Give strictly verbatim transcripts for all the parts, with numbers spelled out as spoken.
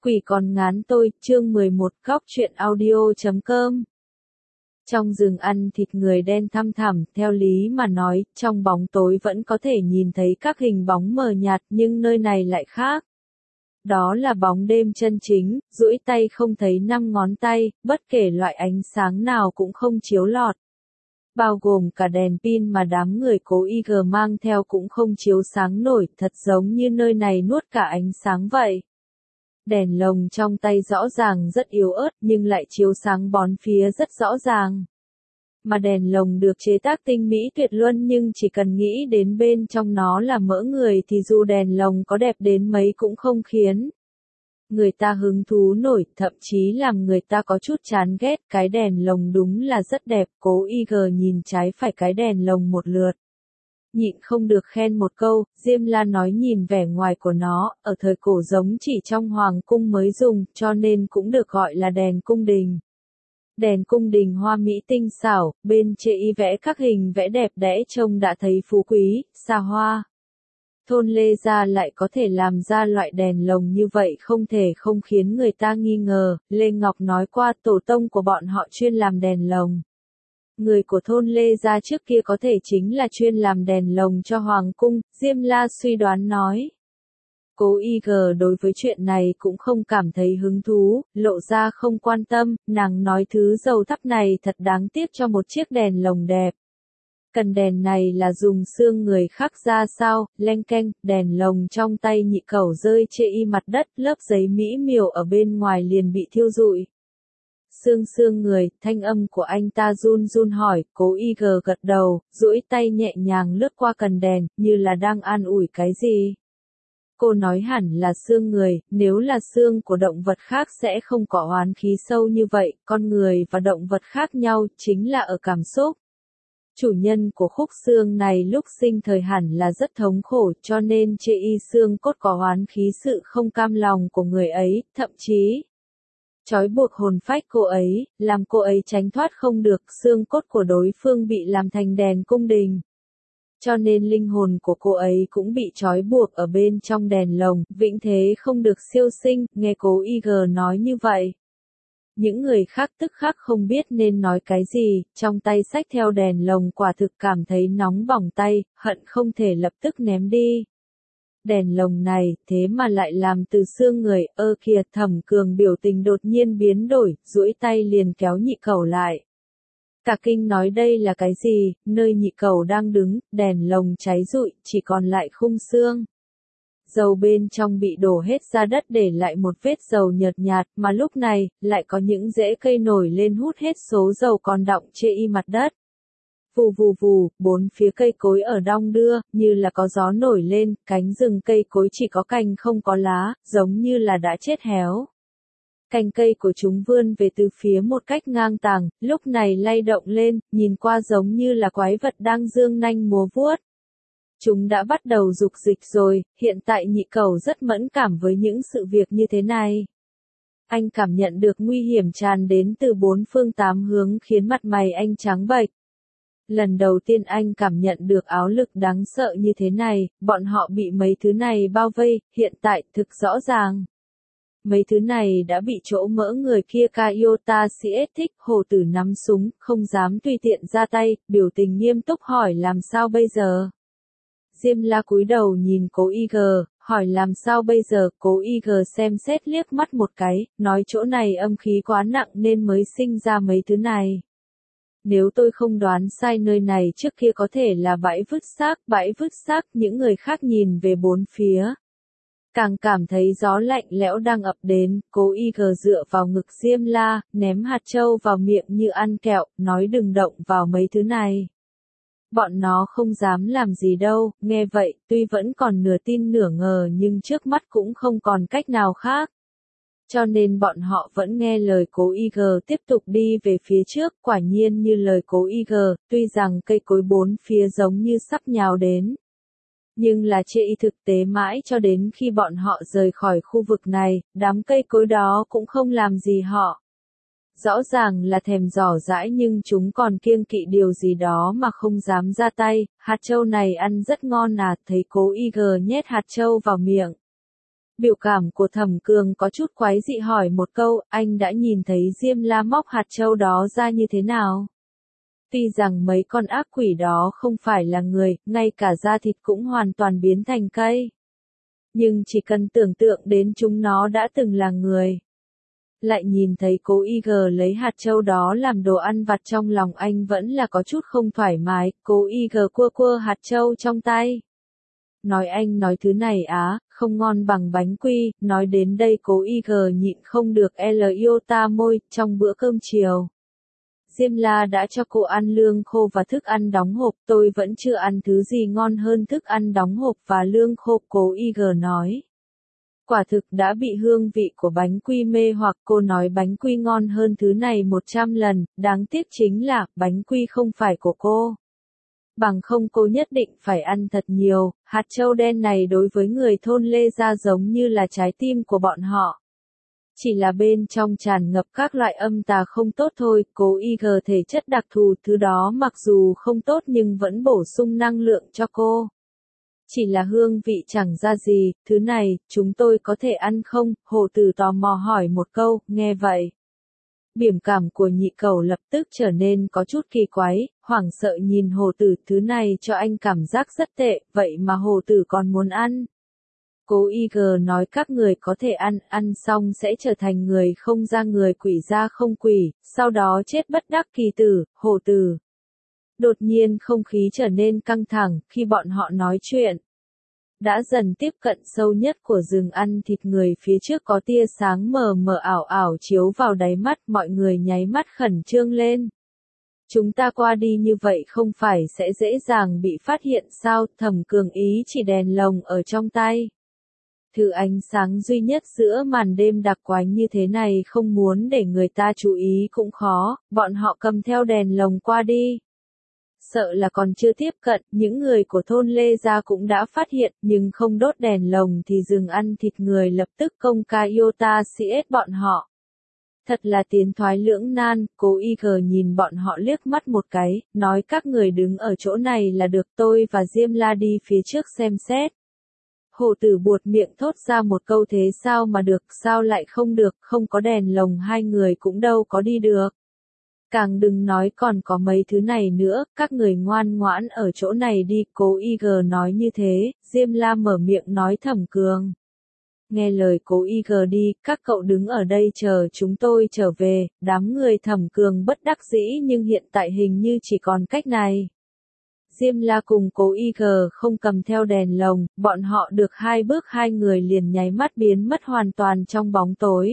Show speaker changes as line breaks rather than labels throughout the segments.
Quỷ còn ngán tôi, chương mười một góc truyện audio chấm com. Trong rừng ăn thịt người đen thăm thẳm, theo lý mà nói, trong bóng tối vẫn có thể nhìn thấy các hình bóng mờ nhạt, nhưng nơi này lại khác. Đó là bóng đêm chân chính, duỗi tay không thấy năm ngón tay, bất kể loại ánh sáng nào cũng không chiếu lọt. Bao gồm cả đèn pin mà đám người cố i giê mang theo cũng không chiếu sáng nổi, thật giống như nơi này nuốt cả ánh sáng vậy. Đèn lồng trong tay rõ ràng rất yếu ớt nhưng lại chiếu sáng bốn phía rất rõ ràng. Mà đèn lồng được chế tác tinh mỹ tuyệt luân nhưng chỉ cần nghĩ đến bên trong nó là mỡ người thì dù đèn lồng có đẹp đến mấy cũng không khiến người ta hứng thú nổi, thậm chí làm người ta có chút chán ghét. Cái đèn lồng đúng là rất đẹp, cố i giê nhìn trái phải cái đèn lồng một lượt. Nhịn không được khen một câu, Diêm La nói nhìn vẻ ngoài của nó, ở thời cổ giống chỉ trong hoàng cung mới dùng, cho nên cũng được gọi là đèn cung đình. Đèn cung đình hoa mỹ tinh xảo, bên chê y vẽ các hình vẽ đẹp đẽ trông đã thấy phú quý, xa hoa. Thôn Lê Gia lại có thể làm ra loại đèn lồng như vậy không thể không khiến người ta nghi ngờ. Lê Ngọc nói qua tổ tông của bọn họ chuyên làm đèn lồng. Người của thôn Lê Gia trước kia có thể chính là chuyên làm đèn lồng cho hoàng cung, Diêm La suy đoán nói. Cố i giê đối với chuyện này cũng không cảm thấy hứng thú, lộ ra không quan tâm, nàng nói thứ dầu thắp này thật đáng tiếc cho một chiếc đèn lồng đẹp. Cần đèn này là dùng xương người khắc ra sao, leng keng, đèn lồng trong tay nhị cẩu rơi chê y mặt đất, lớp giấy mỹ miều ở bên ngoài liền bị thiêu rụi. Xương xương người, thanh âm của anh ta run run hỏi, cố i giê gật đầu, duỗi tay nhẹ nhàng lướt qua cần đèn, như là đang an ủi cái gì. Cô nói hẳn là xương người, nếu là xương của động vật khác sẽ không có oán khí sâu như vậy, con người và động vật khác nhau chính là ở cảm xúc. Chủ nhân của khúc xương này lúc sinh thời hẳn là rất thống khổ cho nên chê y xương cốt có oán khí sự không cam lòng của người ấy, thậm chí trói buộc hồn phách cô ấy, làm cô ấy tránh thoát không được, xương cốt của đối phương bị làm thành đèn cung đình. Cho nên linh hồn của cô ấy cũng bị trói buộc ở bên trong đèn lồng, vĩnh thế không được siêu sinh, nghe cố i giê nói như vậy. Những người khác tức khắc không biết nên nói cái gì, trong tay xách theo đèn lồng quả thực cảm thấy nóng bỏng tay, hận không thể lập tức ném đi. Đèn lồng này, thế mà lại làm từ xương người, ơ kìa, Thẩm Cường biểu tình đột nhiên biến đổi, duỗi tay liền kéo nhị cẩu lại. Cả kinh nói đây là cái gì, nơi nhị cẩu đang đứng, đèn lồng cháy rụi, chỉ còn lại khung xương. Dầu bên trong bị đổ hết ra đất để lại một vết dầu nhợt nhạt, mà lúc này, lại có những rễ cây nổi lên hút hết số dầu còn đọng chê y mặt đất. Vù vù vù, bốn phía cây cối ở đong đưa, như là có gió nổi lên, cánh rừng cây cối chỉ có cành không có lá, giống như là đã chết héo. Cành cây của chúng vươn về từ phía một cách ngang tàng, lúc này lay động lên, nhìn qua giống như là quái vật đang dương nanh múa vuốt. Chúng đã bắt đầu dục dịch rồi, hiện tại nhị cẩu rất mẫn cảm với những sự việc như thế này. Anh cảm nhận được nguy hiểm tràn đến từ bốn phương tám hướng khiến mặt mày anh trắng bệch. Lần đầu tiên anh cảm nhận được áo lực đáng sợ như thế này, bọn họ bị mấy thứ này bao vây, hiện tại thực rõ ràng. Mấy thứ này đã bị chỗ mỡ người kia Kaiota xê ét thích, hổ tử nắm súng, không dám tùy tiện ra tay, biểu tình nghiêm túc hỏi làm sao bây giờ. Diêm La cúi đầu nhìn cố i giê, hỏi làm sao bây giờ, cố i giê xem xét liếc mắt một cái, nói chỗ này âm khí quá nặng nên mới sinh ra mấy thứ này. Nếu tôi không đoán sai nơi này trước kia có thể là bãi vứt xác, bãi vứt xác, những người khác nhìn về bốn phía. Càng cảm thấy gió lạnh lẽo đang ập đến, cố i giê dựa vào ngực Diêm La, ném hạt châu vào miệng như ăn kẹo, nói đừng động vào mấy thứ này. Bọn nó không dám làm gì đâu, nghe vậy, tuy vẫn còn nửa tin nửa ngờ nhưng trước mắt cũng không còn cách nào khác. Cho nên bọn họ vẫn nghe lời cố i giê tiếp tục đi về phía trước, quả nhiên như lời cố i giê, tuy rằng cây cối bốn phía giống như sắp nhào đến. Nhưng là chê y thực tế mãi cho đến khi bọn họ rời khỏi khu vực này, đám cây cối đó cũng không làm gì họ. Rõ ràng là thèm dò dãi nhưng chúng còn kiêng kỵ điều gì đó mà không dám ra tay, hạt châu này ăn rất ngon à, thấy cố i giê nhét hạt châu vào miệng. Biểu cảm của Thẩm Cường có chút quái dị hỏi một câu, anh đã nhìn thấy Diêm La móc hạt châu đó ra như thế nào? Tuy rằng mấy con ác quỷ đó không phải là người, ngay cả da thịt cũng hoàn toàn biến thành cây. Nhưng chỉ cần tưởng tượng đến chúng nó đã từng là người. Lại nhìn thấy Cố Y G lấy hạt châu đó làm đồ ăn vặt, trong lòng anh vẫn là có chút không thoải mái. Cố Y G cua cua hạt châu trong tay. Nói anh nói thứ này á, không ngon bằng bánh quy. Nói đến đây Cố Y G nhịn không được l iota môi. Trong bữa cơm chiều, Diêm La đã cho cô ăn lương khô và thức ăn đóng hộp, tôi vẫn chưa ăn thứ gì ngon hơn thức ăn đóng hộp và lương khô, Cố Y G nói. Quả thực đã bị hương vị của bánh quy mê hoặc, cô nói bánh quy ngon hơn thứ này một trăm lần, đáng tiếc chính là, bánh quy không phải của cô. Bằng không cô nhất định phải ăn thật nhiều, hạt châu đen này đối với người thôn Lê Gia giống như là trái tim của bọn họ. Chỉ là bên trong tràn ngập các loại âm tà không tốt thôi. Cố Y G thể chất đặc thù, thứ đó mặc dù không tốt nhưng vẫn bổ sung năng lượng cho cô. Chỉ là hương vị chẳng ra gì, thứ này, chúng tôi có thể ăn không? Hồ Tử tò mò hỏi một câu, nghe vậy. Biểu cảm của Nhị Cẩu lập tức trở nên có chút kỳ quái, hoảng sợ nhìn Hồ Tử, thứ này cho anh cảm giác rất tệ, vậy mà Hồ Tử còn muốn ăn. Cố Y G nói các người có thể ăn, ăn xong sẽ trở thành người không ra người quỷ ra không quỷ, sau đó chết bất đắc kỳ tử. Hồ Tử. Đột nhiên không khí trở nên căng thẳng, khi bọn họ nói chuyện. Đã dần tiếp cận sâu nhất của rừng ăn thịt người, phía trước có tia sáng mờ mờ ảo ảo chiếu vào đáy mắt, mọi người nháy mắt khẩn trương lên. Chúng ta qua đi như vậy không phải sẽ dễ dàng bị phát hiện sao? Thẩm Cường ý chỉ đèn lồng ở trong tay. Thứ ánh sáng duy nhất giữa màn đêm đặc quánh như thế này không muốn để người ta chú ý cũng khó, bọn họ cầm theo đèn lồng qua đi. Sợ là còn chưa tiếp cận, những người của thôn Lê Gia cũng đã phát hiện, nhưng không đốt đèn lồng thì rừng ăn thịt người lập tức công ca iota cs bọn họ. Thật là tiến thoái lưỡng nan. Cố Y G nhìn bọn họ liếc mắt một cái, nói các người đứng ở chỗ này là được, tôi và Diêm La đi phía trước xem xét. Hồ Tử buột miệng thốt ra một câu, thế sao mà được, sao lại không được, không có đèn lồng hai người cũng đâu có đi được. Càng đừng nói còn có mấy thứ này nữa, các người ngoan ngoãn ở chỗ này đi. Cố Y G nói như thế, Diêm La mở miệng nói Thẩm Cường. Nghe lời Cố Y G đi, các cậu đứng ở đây chờ chúng tôi trở về. Đám người Thẩm Cường bất đắc dĩ nhưng hiện tại hình như chỉ còn cách này. Diêm La cùng Cố Y G không cầm theo đèn lồng, bọn họ được hai bước hai người liền nháy mắt biến mất hoàn toàn trong bóng tối.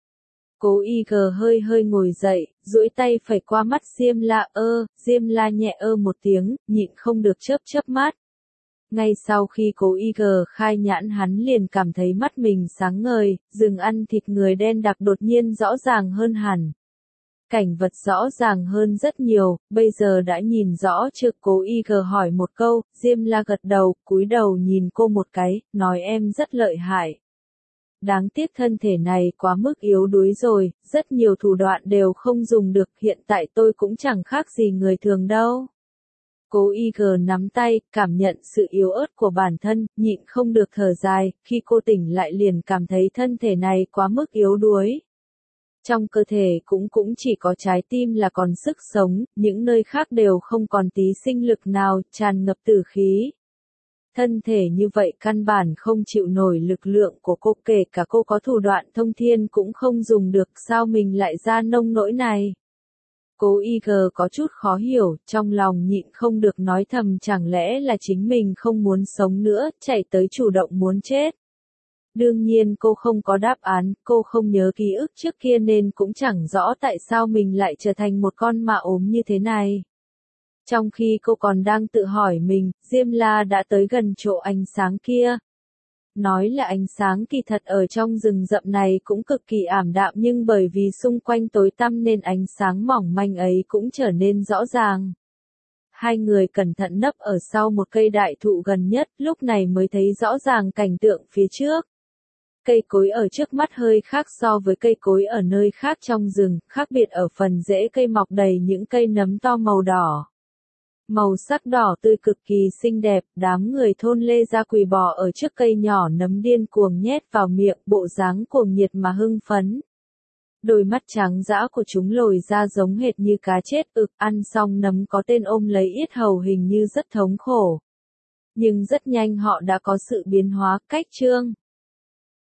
Cố Y G hơi hơi ngồi dậy, duỗi tay phẩy qua mắt Diêm La. Ơ, Diêm La nhẹ ơ một tiếng, nhịn không được chớp chớp mắt. Ngay sau khi Cố Y G khai nhãn hắn liền cảm thấy mắt mình sáng ngời, rừng ăn thịt người đen đặc đột nhiên rõ ràng hơn hẳn. Cảnh vật rõ ràng hơn rất nhiều, bây giờ đã nhìn rõ chưa? Cố Y G hỏi một câu, Diêm La gật đầu, cúi đầu nhìn cô một cái, nói em rất lợi hại. Đáng tiếc thân thể này quá mức yếu đuối rồi, rất nhiều thủ đoạn đều không dùng được, hiện tại tôi cũng chẳng khác gì người thường đâu. Cố Y G nắm tay, cảm nhận sự yếu ớt của bản thân, nhịn không được thở dài, khi cô tỉnh lại liền cảm thấy thân thể này quá mức yếu đuối. Trong cơ thể cũng cũng chỉ có trái tim là còn sức sống, những nơi khác đều không còn tí sinh lực nào, tràn ngập tử khí. Thân thể như vậy căn bản không chịu nổi lực lượng của cô, kể cả cô có thủ đoạn thông thiên cũng không dùng được, sao mình lại ra nông nỗi này. Cố Y G có chút khó hiểu, trong lòng nhịn không được nói thầm, chẳng lẽ là chính mình không muốn sống nữa, chạy tới chủ động muốn chết. Đương nhiên cô không có đáp án, cô không nhớ ký ức trước kia nên cũng chẳng rõ tại sao mình lại trở thành một con ma ốm như thế này. Trong khi cô còn đang tự hỏi mình, Diêm La đã tới gần chỗ ánh sáng kia. Nói là ánh sáng kỳ thật ở trong rừng rậm này cũng cực kỳ ảm đạm, nhưng bởi vì xung quanh tối tăm nên ánh sáng mỏng manh ấy cũng trở nên rõ ràng. Hai người cẩn thận nấp ở sau một cây đại thụ gần nhất, lúc này mới thấy rõ ràng cảnh tượng phía trước. Cây cối ở trước mắt hơi khác so với cây cối ở nơi khác trong rừng, khác biệt ở phần rễ cây mọc đầy những cây nấm to màu đỏ. Màu sắc đỏ tươi cực kỳ xinh đẹp, đám người thôn Lê Gia quỳ bò ở trước cây nhỏ nấm điên cuồng nhét vào miệng, bộ dáng cuồng nhiệt mà hưng phấn. Đôi mắt trắng dã của chúng lồi ra giống hệt như cá chết, ực, ăn xong nấm có tên ôm lấy yết hầu hình như rất thống khổ. Nhưng rất nhanh họ đã có sự biến hóa, cách trương.